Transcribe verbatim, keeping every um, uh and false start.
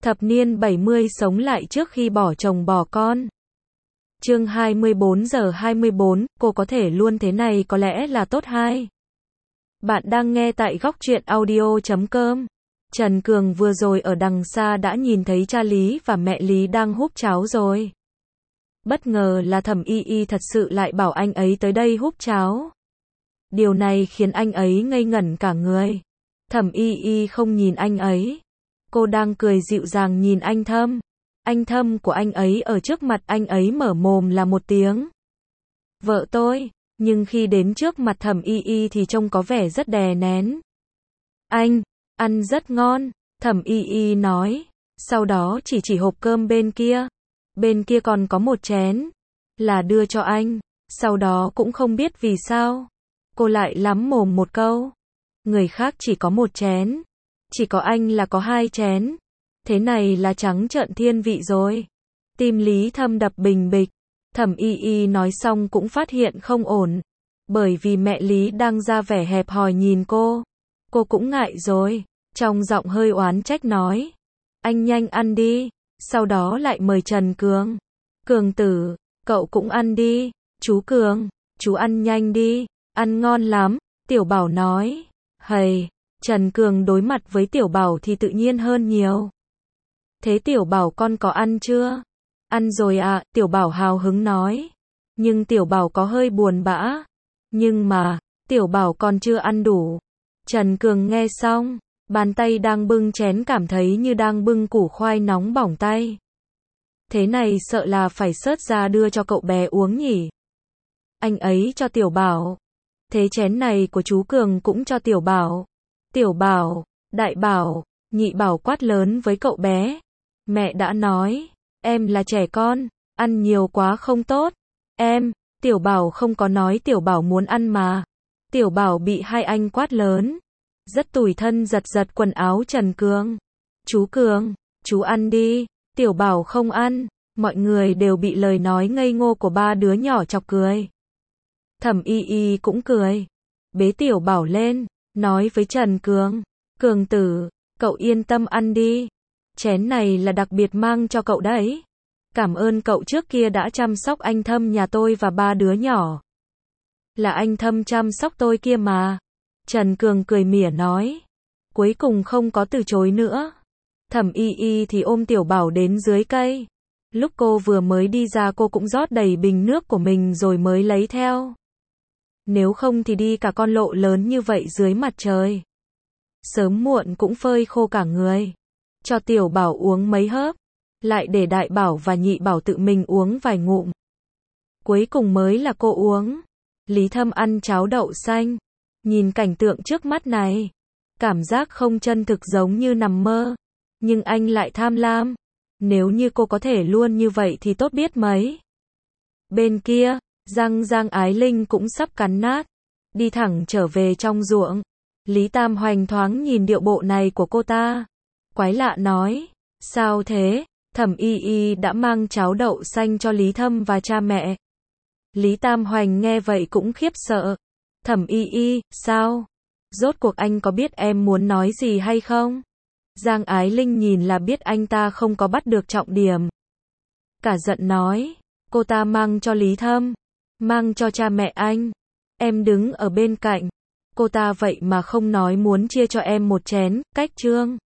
Thập niên bảy mươi sống lại trước khi bỏ chồng bỏ con. Chương hai mươi bốn giờ hai mươi bốn, cô có thể luôn thế này có lẽ là tốt hai. Bạn đang nghe tại góc truyện audio chấm com. Trần Cường vừa rồi ở đằng xa đã nhìn thấy cha Lý và mẹ Lý đang húp cháo rồi. Bất ngờ là Thẩm Y Y thật sự lại bảo anh ấy tới đây húp cháo. Điều này khiến anh ấy ngây ngẩn cả người. Thẩm Y Y không nhìn anh ấy. Cô đang cười dịu dàng nhìn anh Thâm. Anh Thâm của anh ấy ở trước mặt anh ấy mở mồm là một tiếng. Vợ tôi, nhưng khi đến trước mặt Thẩm Y Y thì trông có vẻ rất đè nén. Anh, ăn rất ngon, Thẩm Y Y nói, sau đó chỉ chỉ hộp cơm bên kia. Bên kia còn có một chén, là đưa cho anh, sau đó cũng không biết vì sao. Cô lại lắm mồm một câu. Người khác chỉ có một chén, chỉ có anh là có hai chén. Thế này là trắng trợn thiên vị rồi. Tim Lý Thâm đập bình bịch. Thẩm Y Y nói xong cũng phát hiện không ổn. Bởi vì mẹ Lý đang ra vẻ hẹp hòi nhìn cô. Cô cũng ngại rồi. Trong giọng hơi oán trách nói. Anh nhanh ăn đi. Sau đó lại mời Trần Cường. Cường tử, cậu cũng ăn đi. Chú Cường, chú ăn nhanh đi. Ăn ngon lắm. Tiểu Bảo nói. Hầy, Trần Cường đối mặt với Tiểu Bảo thì tự nhiên hơn nhiều. Thế Tiểu Bảo con có ăn chưa? Ăn rồi ạ, à, Tiểu Bảo hào hứng nói. Nhưng Tiểu Bảo có hơi buồn bã. Nhưng mà, Tiểu Bảo còn chưa ăn đủ. Trần Cường nghe xong, bàn tay đang bưng chén cảm thấy như đang bưng củ khoai nóng bỏng tay. Thế này sợ là phải xớt ra đưa cho cậu bé uống nhỉ. Anh ấy cho Tiểu Bảo. Thế chén này của chú Cường cũng cho Tiểu Bảo. Tiểu Bảo, Đại Bảo, Nhị Bảo quát lớn với cậu bé. Mẹ đã nói, em là trẻ con, ăn nhiều quá không tốt. Em, Tiểu Bảo không có nói Tiểu Bảo muốn ăn mà. Tiểu Bảo bị hai anh quát lớn. Rất tủi thân giật giật quần áo Trần Cường. Chú Cường, chú ăn đi. Tiểu Bảo không ăn. Mọi người đều bị lời nói ngây ngô của ba đứa nhỏ chọc cười. Thẩm Y Y cũng cười. Bế Tiểu Bảo lên, nói với Trần Cường. Cường tử, cậu yên tâm ăn đi. Chén này là đặc biệt mang cho cậu đấy. Cảm ơn cậu trước kia đã chăm sóc anh Thâm nhà tôi và ba đứa nhỏ. Là anh Thâm chăm sóc tôi kia mà. Trần Cường cười mỉa nói. Cuối cùng không có từ chối nữa. Thẩm Y Y thì ôm Tiểu Bảo đến dưới cây. Lúc cô vừa mới đi ra cô cũng rót đầy bình nước của mình rồi mới lấy theo. Nếu không thì đi cả con lộ lớn như vậy dưới mặt trời. Sớm muộn cũng phơi khô cả người. Cho Tiểu Bảo uống mấy hớp. Lại để Đại Bảo và Nhị Bảo tự mình uống vài ngụm. Cuối cùng mới là cô uống. Lý Thâm ăn cháo đậu xanh. Nhìn cảnh tượng trước mắt này. Cảm giác không chân thực giống như nằm mơ. Nhưng anh lại tham lam. Nếu như cô có thể luôn như vậy thì tốt biết mấy. Bên kia, răng Giang Ái Linh cũng sắp cắn nát. Đi thẳng trở về trong ruộng. Lý Tam Hoành thoáng nhìn điệu bộ này của cô ta. Quái lạ nói. Sao thế? Thẩm Y Y đã mang cháo đậu xanh cho Lý Thâm và cha mẹ. Lý Tam Hoành nghe vậy cũng khiếp sợ. Thẩm Y Y, sao? Rốt cuộc anh có biết em muốn nói gì hay không? Giang Ái Linh nhìn là biết anh ta không có bắt được trọng điểm. Cả giận nói. Cô ta mang cho Lý Thâm. Mang cho cha mẹ anh. Em đứng ở bên cạnh. Cô ta vậy mà không nói muốn chia cho em một chén, cách trương.